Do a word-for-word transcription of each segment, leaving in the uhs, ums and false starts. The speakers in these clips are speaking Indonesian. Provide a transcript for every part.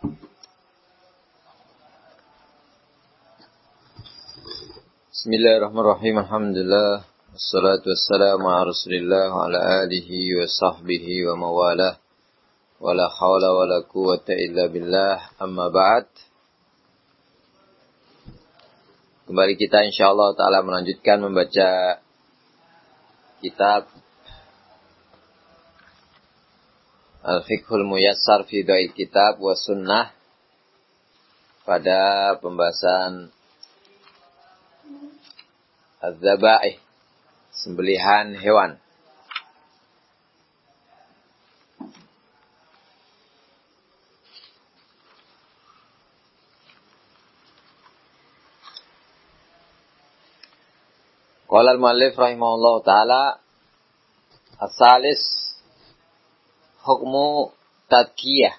Bismillahirrahmanirrahim. Alhamdulillah. Wassalatu wassalamu ala Rasulillah wa ala alihi wa sahbihi wa mawalah. Wa la hawla wa la quwwata illa billah. Amma ba'd. Kembali kita insyaallah ta'ala melanjutkan membaca kitab Al-Fiqhul Muyassar fi Dha'il Kitab wa Sunnah pada pembahasan Az-Zaba'ih, sembelihan hewan. Qala al-muallif rahimahullah ta'ala as-salis hukmu tadkiyah,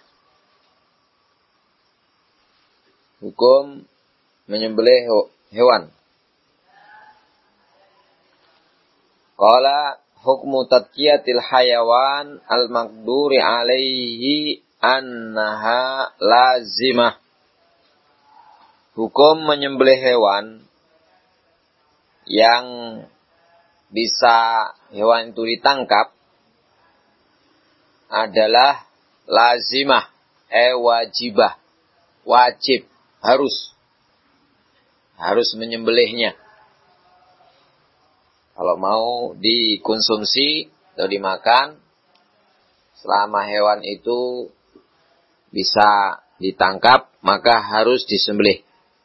hukum menyembelih hewan. Qala hukmu tadkiyatil hayawan al-maqduri alaihi annaha lazimah. Hukum menyembelih hewan yang bisa hewan itu ditangkap adalah lazimah, eh wajibah, wajib, harus, harus menyembelihnya. Kalau mau dikonsumsi atau dimakan, selama hewan itu bisa ditangkap, maka harus disembelih.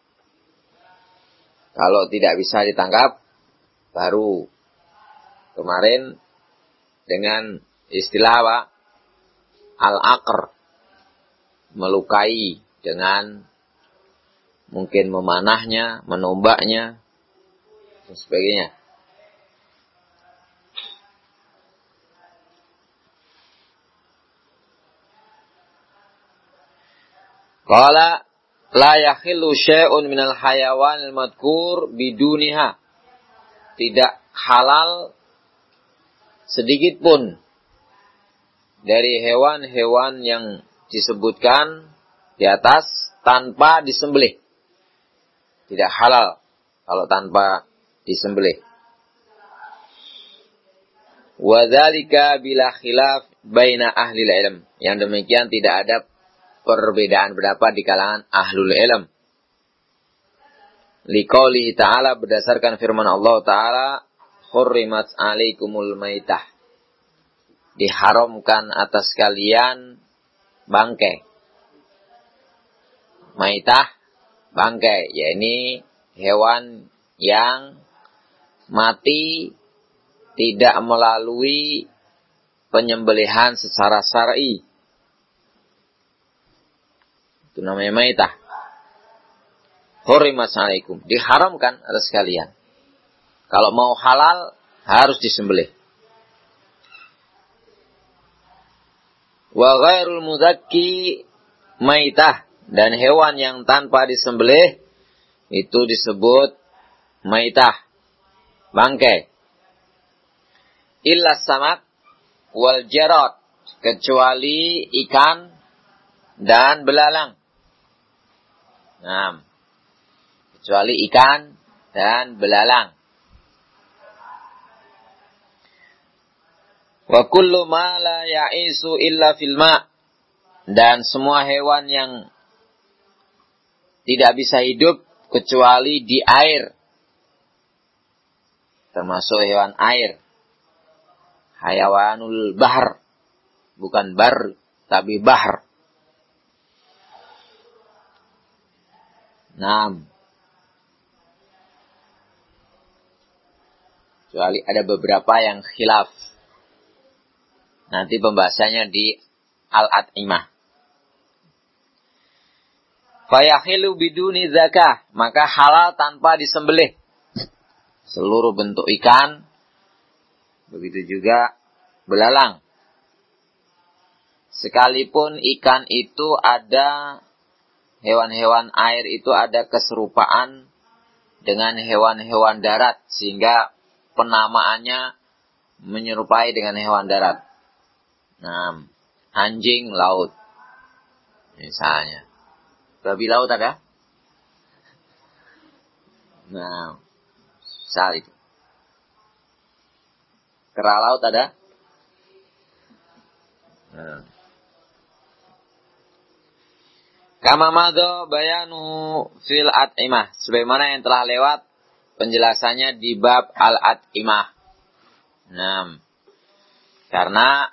Kalau tidak bisa ditangkap, baru kemarin dengan istilah apa? Al-aqr, melukai dengan mungkin memanahnya, menombaknya, dan sebagainya. Qala la yakhillu syai'un minal hayawanil madhkur biduniha. Tidak halal sedikit pun dari hewan-hewan yang disebutkan di atas tanpa disembelih. Tidak halal kalau tanpa disembelih. Wa dzalika bila khilaf baina ahli ilm. Yang demikian tidak ada perbedaan pendapat di kalangan ahlul ilm. Liqaulihi ta'ala, berdasarkan firman Allah Ta'ala, hurrimat alaikumul maitah. Diharamkan atas kalian bangkai. Maitah, bangkai, yakni hewan yang mati tidak melalui penyembelihan secara syar'i. Itu namanya maitah. Hurrimat alaikum, diharamkan atas kalian. Kalau mau halal harus disembelih. Wa ghairul muzakki maitah, dan hewan yang tanpa disembelih itu disebut maitah, bangkai. Illa samak wal jarad, kecuali ikan dan belalang. Nah, kecuali ikan dan belalang. Wa kullu ma la ya'isu illa fil ma', dan semua hewan yang tidak bisa hidup kecuali di air, termasuk hewan air. Hayawanul bahr, bukan bar tapi bahr. Naam. Kecuali ada beberapa yang khilaf. Nanti pembahasannya di Al-At'imah. Fayahilu biduni zakah, maka halal tanpa disembelih. Seluruh bentuk ikan, begitu juga belalang. Sekalipun ikan itu ada, hewan-hewan air itu ada keserupaan dengan hewan-hewan darat, sehingga penamaannya menyerupai dengan hewan darat. Nah, anjing laut misalnya. Babi laut ada? Nah, saat itu. Kera laut ada? Nah. Kama madho bayanu fil at'imah. Sebagaimana yang telah lewat penjelasannya di bab al-at'imah. Nah, karena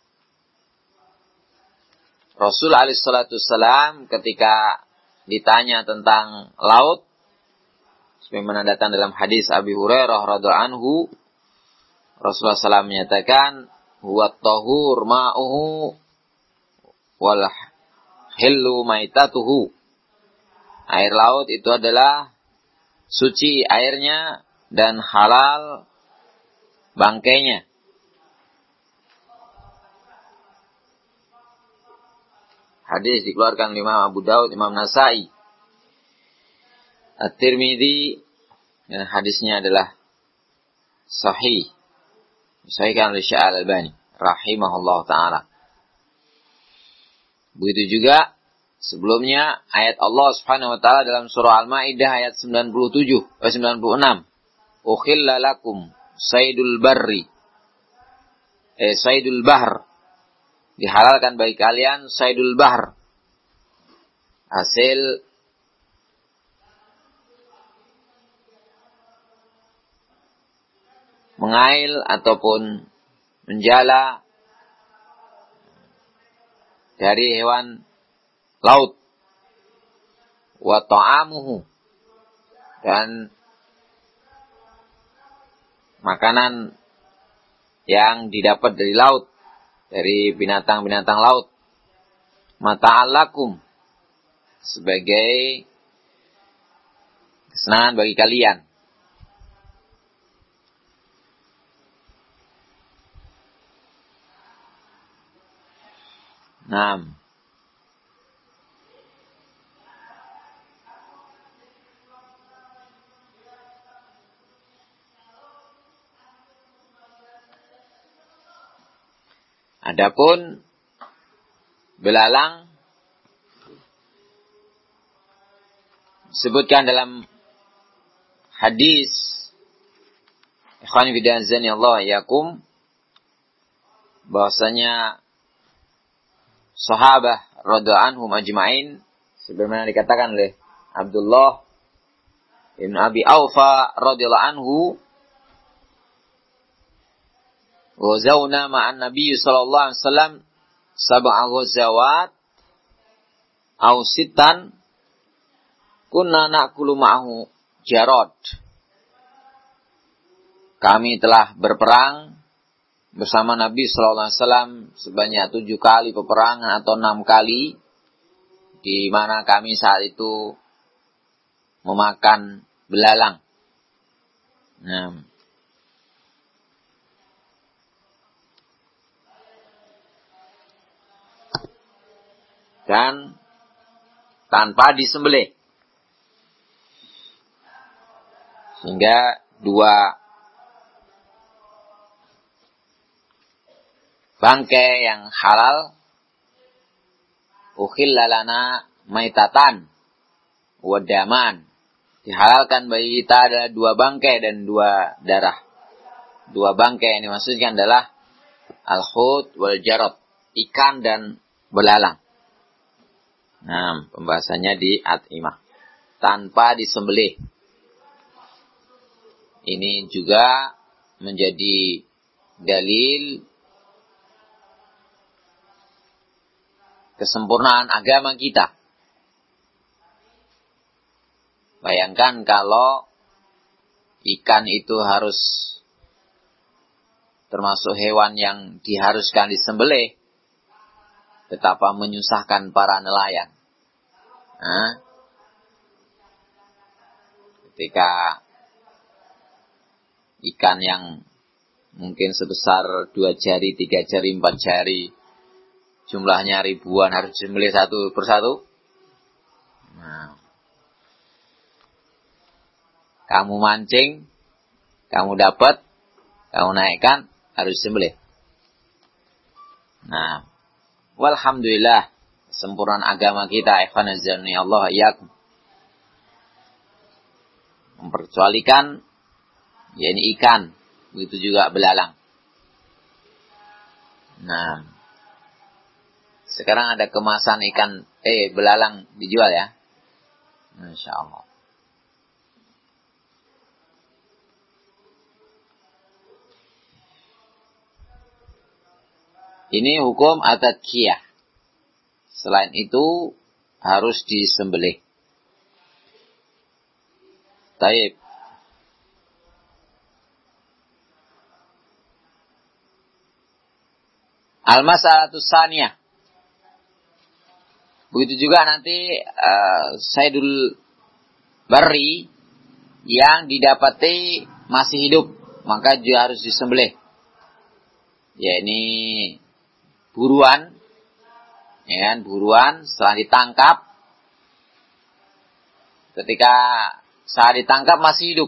Rasul alaihi salatu wassalam ketika ditanya tentang laut, sebagaimana datang dalam hadis Abi Hurairah radhiyallahu anhu, Rasulullah shallallahu alaihi wasallam menyatakan, huwa tahur ma'uhu wal hillu maitatuhu. Air laut itu adalah suci airnya dan halal bangkainya. Hadis dikeluarkan oleh Imam Abu Daud, Imam Nasai, At-Tirmidzi, dan hadisnya adalah sahih. Disahihkan oleh Syekh Al-Albani rahimahullah ta'ala. Begitu juga sebelumnya ayat Allah Subhanahu wa taala dalam surah Al-Maidah ayat sembilan puluh tujuh eh sembilan puluh enam. Ukhilla lakum saydul barri. Eh saydul bahr. Dihalalkan bagi kalian saydul bahr. Hasil mengail ataupun menjala dari hewan laut. Wa ta'amuhu, dan makanan yang didapat dari laut, dari binatang-binatang laut. Mata'allakum, sebagai kesenangan bagi kalian. Naam. Adapun belalang disebutkan dalam hadis ikhwan fillah azanillahu yakum, bahwasanya sahabat radhiyallahu anhum ajma'in, sebagaimana dikatakan oleh Abdullah bin Abi Aufa radhiyallahu anhu, ghazawna ma'an Nabi sallallahu alaihi wasallam sab'a ghazawat aw sittan kunna na'kulu ma'ahu jarad. Kami telah berperang bersama Nabi sallallahu alaihi wasallam sebanyak tujuh kali peperangan atau enam kali, di mana kami saat itu memakan belalang. Nah, dan tanpa disembelih, sehingga dua bangkai yang halal, ukhilla lana maitatan wadaman, dihalalkan bagi kita adalah dua bangkai dan dua darah. Dua bangkai yang dimaksudkan adalah al-hut wal jarad, ikan dan belalang. Nah, pembahasannya di at'imah, tanpa disembelih. Ini juga menjadi dalil kesempurnaan agama kita. Bayangkan kalau ikan itu harus termasuk hewan yang diharuskan disembelih, betapa menyusahkan para nelayan. Nah, ketika ikan yang mungkin sebesar dua jari, tiga jari, empat jari, jumlahnya ribuan harus disembelih satu persatu. Nah, kamu mancing, kamu dapat, kamu naikkan, harus disembelih. Nah, walhamdulillah, kesempurnaan agama kita, ikhwan azani Allah iyyakum. Memperkecualikan yakni ikan, begitu juga belalang. Nah, sekarang ada kemasan ikan eh belalang dijual ya. Masya Allah. Ini hukum at-tadkiyah. Selain itu harus disembelih. Taib. Al-mas'alatus tsaniyah. Begitu juga nanti uh, Saidul Barri yang didapati masih hidup, maka juga harus disembelih. Ya ini buruan, ya kan, buruan setelah ditangkap. Ketika saat ditangkap masih hidup,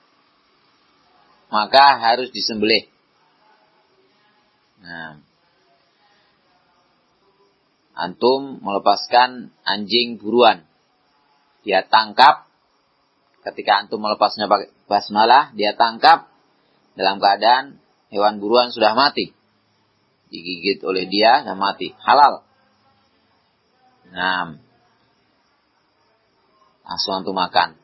maka harus disembelih. Nah, antum melepaskan anjing buruan, dia tangkap. Ketika antum melepasnya pakai basmalah, dia tangkap dalam keadaan hewan buruan sudah mati. Digigit oleh dia dan mati. Halal. Nah, langsung antum makan.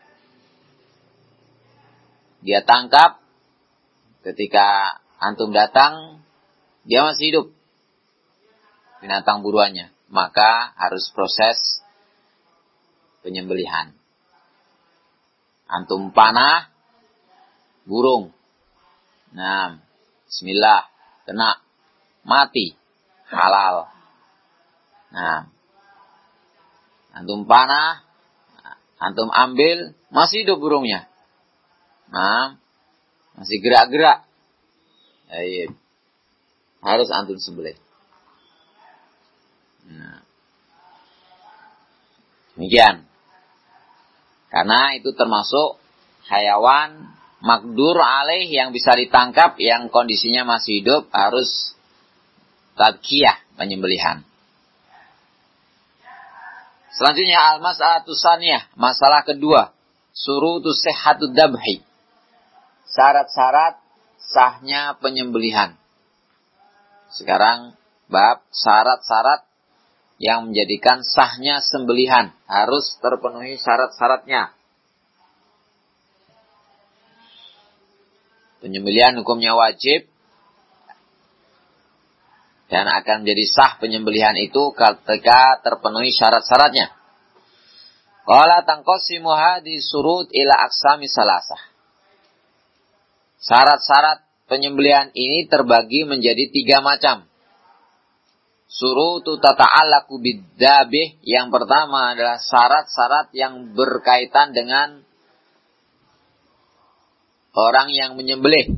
Dia tangkap. Ketika antum datang, dia masih hidup. Binatang buruannya. Maka harus proses penyembelihan. Antum panah burung. Nah, bismillah, kena, mati, halal. Nah, antum panah, antum ambil, masih hidup burungnya. Nah, masih gerak-gerak. Ayo, harus antum sembelih. Nah, demikian. Karena itu termasuk hayawan makdur alaih yang bisa ditangkap, yang kondisinya masih hidup, harus tadkiyah, penyembelihan. Selanjutnya al-mas'alatus tsaniyah, masalah kedua, surutus sihhatud dabhi. Syarat-syarat sahnya penyembelihan. Sekarang bab syarat-syarat yang menjadikan sahnya sembelihan, harus terpenuhi syarat-syaratnya. Penyembelihan hukumnya wajib dan akan menjadi sah penyembelihan itu ketika terpenuhi syarat-syaratnya. Qala tanqasimu hadhihi surut ila aqsami salasah. Syarat-syarat penyembelihan ini terbagi menjadi tiga macam. Surutu tata'allaqu bidzabih, yang pertama adalah syarat-syarat yang berkaitan dengan orang yang menyembelih.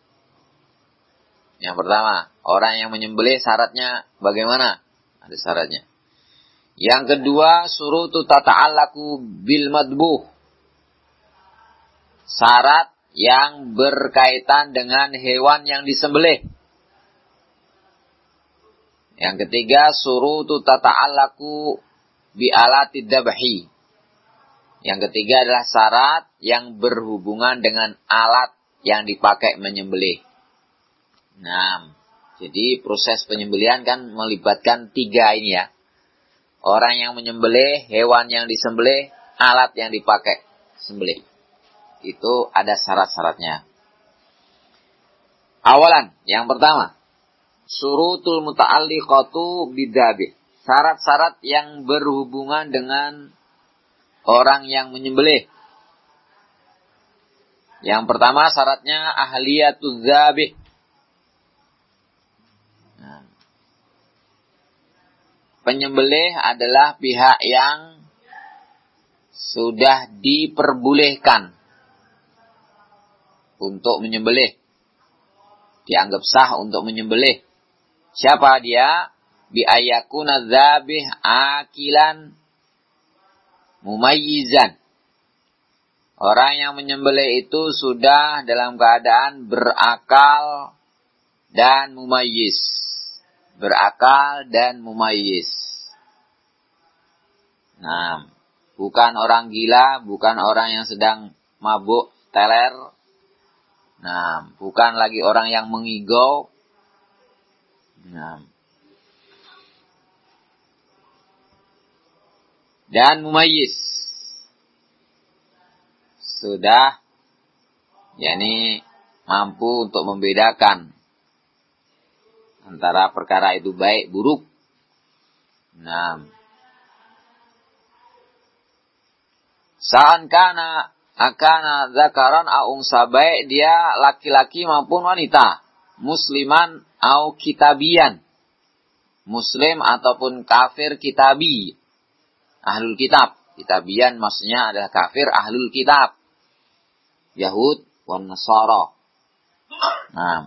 Yang pertama, orang yang menyembelih syaratnya bagaimana? Ada syaratnya. Yang kedua, surutu tata'allaqu bil madbuh. Syarat yang berkaitan dengan hewan yang disembelih. Yang ketiga, surutu tata'allaqu bi alatid dabhi. Yang ketiga adalah syarat yang berhubungan dengan alat yang dipakai menyembelih. Nah, jadi proses penyembelihan kan melibatkan tiga ini ya. Orang yang menyembelih, hewan yang disembelih, alat yang dipakai sembelih. Itu ada syarat-syaratnya. Awalan, yang pertama, surutul muta'alliqatu bidzabih. Syarat-syarat yang berhubungan dengan orang yang menyembelih. Yang pertama syaratnya ahliyatuz zabih. Nah, penyembelih adalah pihak yang sudah diperbolehkan untuk menyembelih. Dianggap sah untuk menyembelih. Siapa dia? Bi ayakuna dzabih akilan mumayyizan. Orang yang menyembelih itu sudah dalam keadaan berakal dan mumayyiz. Berakal dan mumayyiz. Nah, bukan orang gila, bukan orang yang sedang mabuk, teler. Nah, bukan lagi orang yang mengigau. Nah. Dan mumayyiz. Sudah, yakni mampu untuk membedakan antara perkara itu baik, buruk. Nah. Sa'an kana akana zakaran au unsa, baik dia laki-laki maupun wanita, musliman au kitabian, muslim ataupun kafir kitabi, ahlul kitab. Kitabian maksudnya adalah kafir ahlul kitab, Yahud wan Nasara. Nah,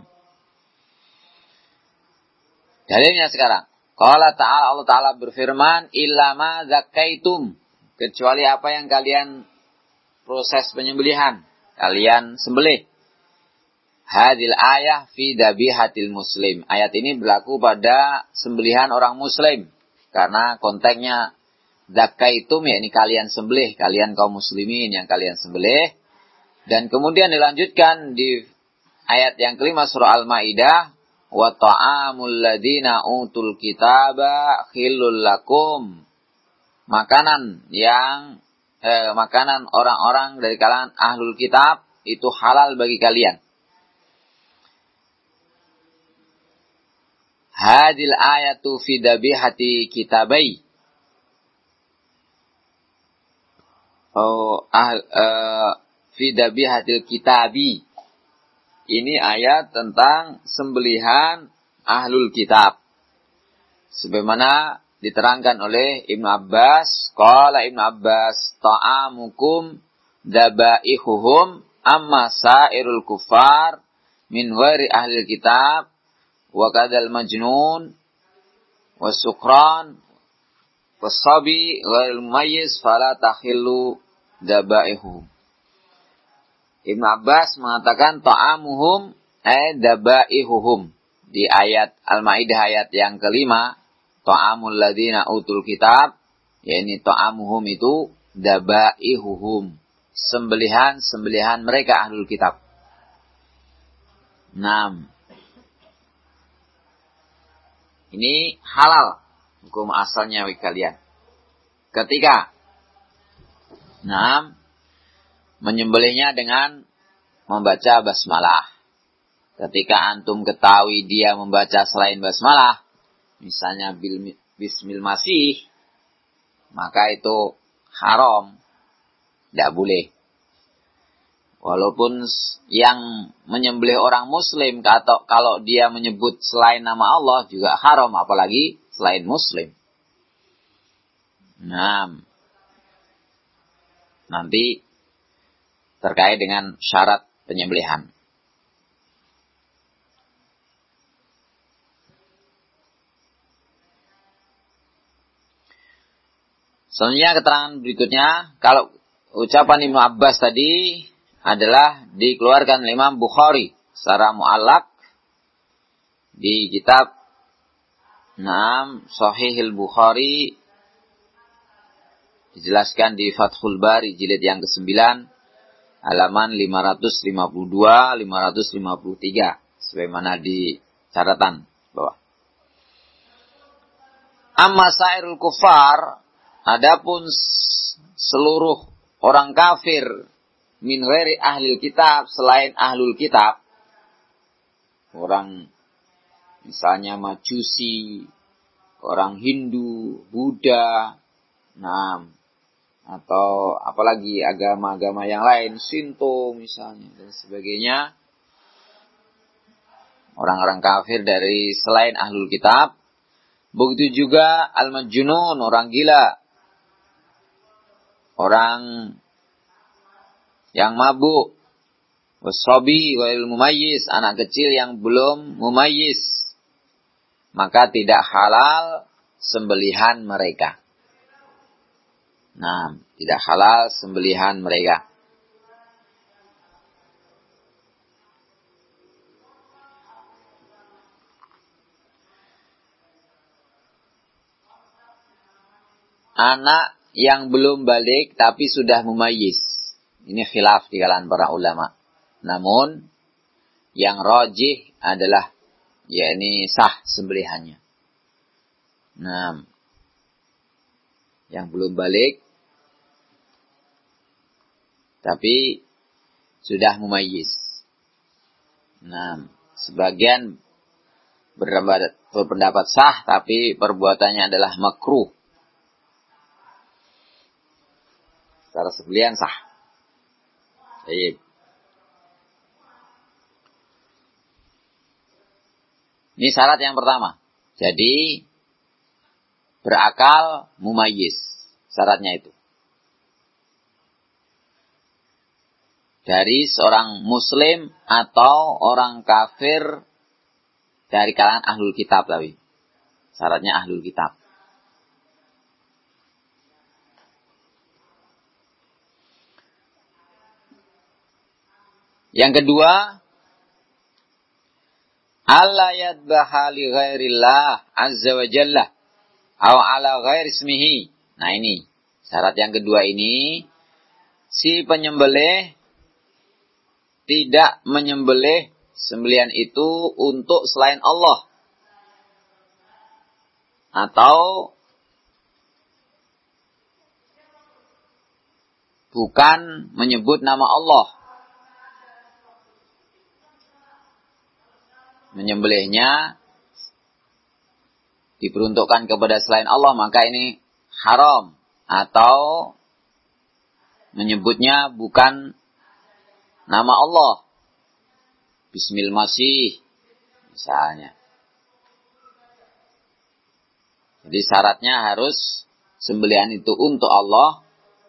dalilnya sekarang, qala ta'ala, Allah Ta'ala berfirman, illa ma zakaitum, kecuali apa yang kalian proses penyembelihan, kalian sembelih. Hadil ayah fi dabihatil muslim. Ayat ini berlaku pada sembelihan orang muslim. Karena konteksnya zakaitum, ya ini kalian sembelih, kalian kaum muslimin yang kalian sembelih. Dan kemudian dilanjutkan di ayat yang kelima surah Al-Maidah, wa ta'amul ladina utul kitaba khillul lakum. Makanan yang eh, makanan orang-orang dari kalangan ahlul kitab itu halal bagi kalian. Hadil ayatu fi dabihati kitabai. Oh, ah, uh, fi dabihatil kitabi. Ini ayat tentang sembelihan ahlul kitab. Sebagaimana diterangkan oleh Ibnu Abbas, qala Ibnu Abbas, ta'amukum dabaihuhum amma sairul kufar min ghairi ahli kitab wa kadal majnun wasukran wasabi ghairil mumayyiz fala takhillu dabaihuhum. Ibnu Abbas mengatakan ta'amuhum ay dabaihuhum di ayat Al-Maidah ayat yang kelima. Ta'amul ladina utul kitab, yakni ta'amuhum itu dabaihuhum, sembelihan-sembelihan mereka ahlul kitab. Enam. Ini halal hukum asalnya bagi kalian. Ketika enam, menyembelihnya dengan membaca basmalah. Ketika antum ketahui dia membaca selain basmalah, misalnya bismil masih, maka itu haram, tidak boleh. Walaupun yang menyembelih orang muslim, atau kalau dia menyebut selain nama Allah juga haram, apalagi selain muslim. Nah, nanti terkait dengan syarat penyembelihan. Selanjutnya keterangan berikutnya, kalau ucapan Ibnu Abbas tadi adalah dikeluarkan oleh Imam Bukhari secara mu'allaq di kitab enam Sahihul Bukhari, dijelaskan di Fathul Bari jilid yang kesembilan halaman lima ratus lima puluh dua lima ratus lima puluh tiga sebagaimana di catatan bawah. Amma sairul kufar, adapun seluruh orang kafir min ghairi ahlil kitab, selain ahlul kitab, orang misalnya Majusi, orang Hindu, Buddha, nah, atau apalagi agama-agama yang lain, Shinto misalnya dan sebagainya, orang-orang kafir dari selain ahlul kitab. Begitu juga al-majnun, orang gila, orang yang mabuk, wasabi wal mumayyiz, anak kecil yang belum mumayyiz, maka tidak halal sembelihan mereka. Nah, tidak halal sembelihan mereka. Anak yang belum balik tapi sudah mumayyiz. Ini khilaf di kalangan para ulama. Namun yang rajih adalah yakni sah sembelihannya. Nah, yang belum balik tapi sudah mumayyiz. Nah, sebagian berpendapat sah tapi perbuatannya adalah makruh. Secara sembelihan sah. Baik. Ini syarat yang pertama. Jadi berakal mumayyiz. Syaratnya itu. Dari seorang muslim atau orang kafir dari kalangan ahlul kitab tapi. Syaratnya ahlul kitab. Yang kedua, alla yadbaha li ghairillah azza wa jalla aw ala ghairi ismihi. Nah ini, syarat yang kedua ini, si penyembelih tidak menyembelih sembelihan itu untuk selain Allah. Atau bukan menyebut nama Allah. Menyembelihnya diperuntukkan kepada selain Allah, maka ini haram. Atau menyebutnya bukan nama Allah. Bismil Masih misalnya. Jadi syaratnya harus sembelihan itu untuk Allah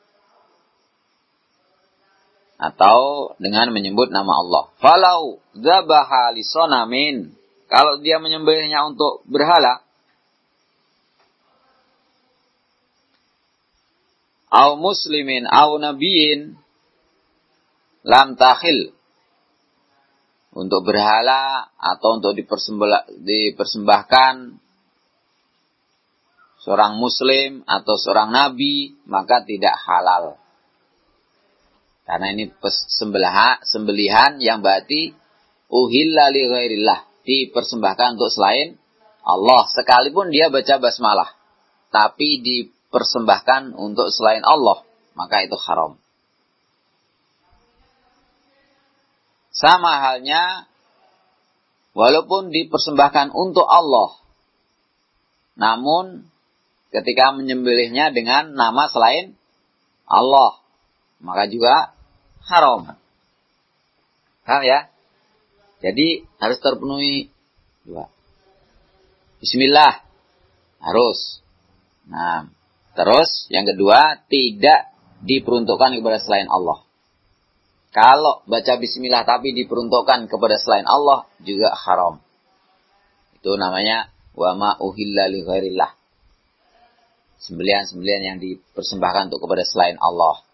atau dengan menyebut nama Allah. Falau dzabaha li sonamin. Kalau dia menyembelihnya untuk berhala, au muslimin au nabiyin, lam takhil. Untuk berhala atau untuk dipersembahkan seorang muslim atau seorang nabi, maka tidak halal. Karena ini sembelihan, sembelihan yang berarti uhilla li ghairillah, dipersembahkan untuk selain Allah. Sekalipun dia baca basmalah, tapi dipersembahkan untuk selain Allah, maka itu haram. Sama halnya, walaupun dipersembahkan untuk Allah, namun ketika menyembelihnya dengan nama selain Allah, maka juga haram. Paham ya? Jadi harus terpenuhi dua. Bismillah. Harus. Nah, terus yang kedua, tidak diperuntukkan kepada selain Allah. Kalau baca bismillah tapi diperuntukkan kepada selain Allah, juga haram. Itu namanya wa ma uhilla li ghairillah. Sembelihan-sembelihan yang dipersembahkan untuk kepada selain Allah.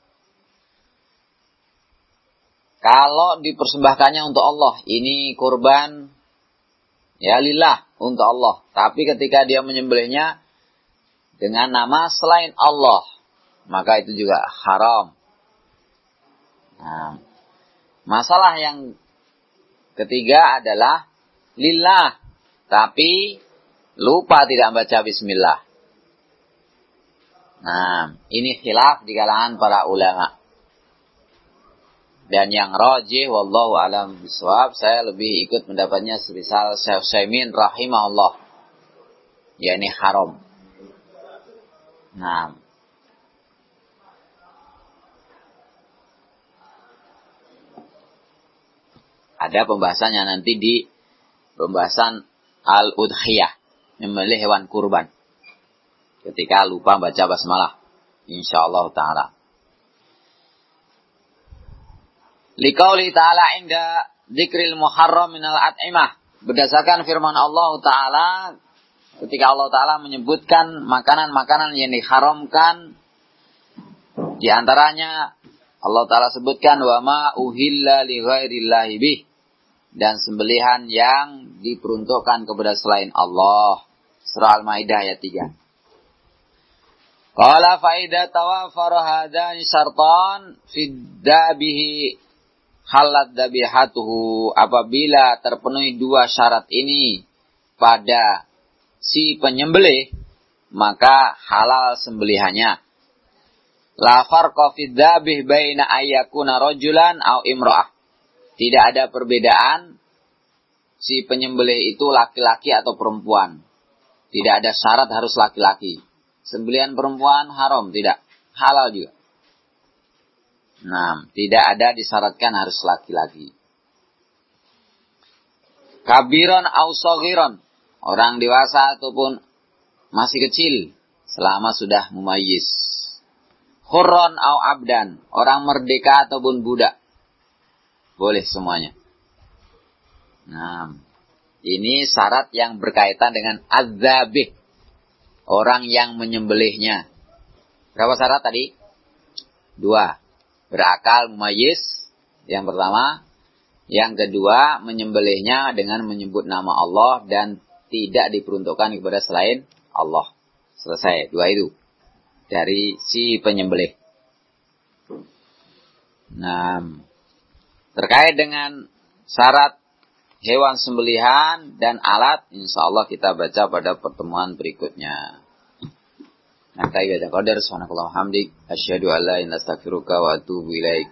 Kalau dipersembahkannya untuk Allah, ini kurban ya lillah, untuk Allah. Tapi ketika dia menyembelihnya dengan nama selain Allah, maka itu juga haram. Nah, masalah yang ketiga adalah lillah, tapi lupa tidak membaca bismillah. Nah, ini khilaf di kalangan para ulama. Dan yang rajih wallahu alam bisawab, saya lebih ikut mendapatnya semisal Syekh Utsaimin rahimahullah, yakni haram. Nah, ada pembahasannya nanti di pembahasan al-udhiyah, menyembelih hewan kurban. Ketika lupa baca basmalah, insyaallah taala. Liqauli ta'ala inda dzikril muharram minal at'imah. Berdasarkan firman Allah Ta'ala, ketika Allah Ta'ala menyebutkan makanan-makanan yang diharamkan, di antaranya Allah Ta'ala sebutkan wa ma uhilla li ghairillahi bih, dan sembelihan yang diperuntukkan kepada selain Allah. Surah Al-Maidah ayat tiga. Qala fa idza tawaffara hadani syartan fiddabihi halat dabihatuhu. Apabila terpenuhi dua syarat ini pada si penyembelih, maka halal sembelihannya. La farqa fid dzabih baina ayyakuna rajulan aw imra'ah. Tidak ada perbedaan si penyembelih itu laki-laki atau perempuan. Tidak ada syarat harus laki-laki. Sembelihan perempuan haram, tidak. Halal juga. Nah, tidak ada disyaratkan harus laki-laki. Kabiron aw saghiron. Orang dewasa ataupun masih kecil selama sudah mumayyiz. Hurron au abdan, orang merdeka ataupun budak. Boleh semuanya. Nah, ini syarat yang berkaitan dengan az-zabih. Orang yang menyembelihnya. Berapa syarat tadi? Dua. Berakal mumayyiz, yang pertama. Yang kedua, menyembelihnya dengan menyebut nama Allah dan tidak diperuntukkan kepada selain Allah. Selesai, dua itu. Dari si penyembelih. Nah, terkait dengan syarat hewan sembelihan dan alat, insya Allah kita baca pada pertemuan berikutnya. Nah, kita baca qadar subhanallahi wa hamdik asyhadu an la ilaha illa anta astaghfiruka wa atubu ilaik.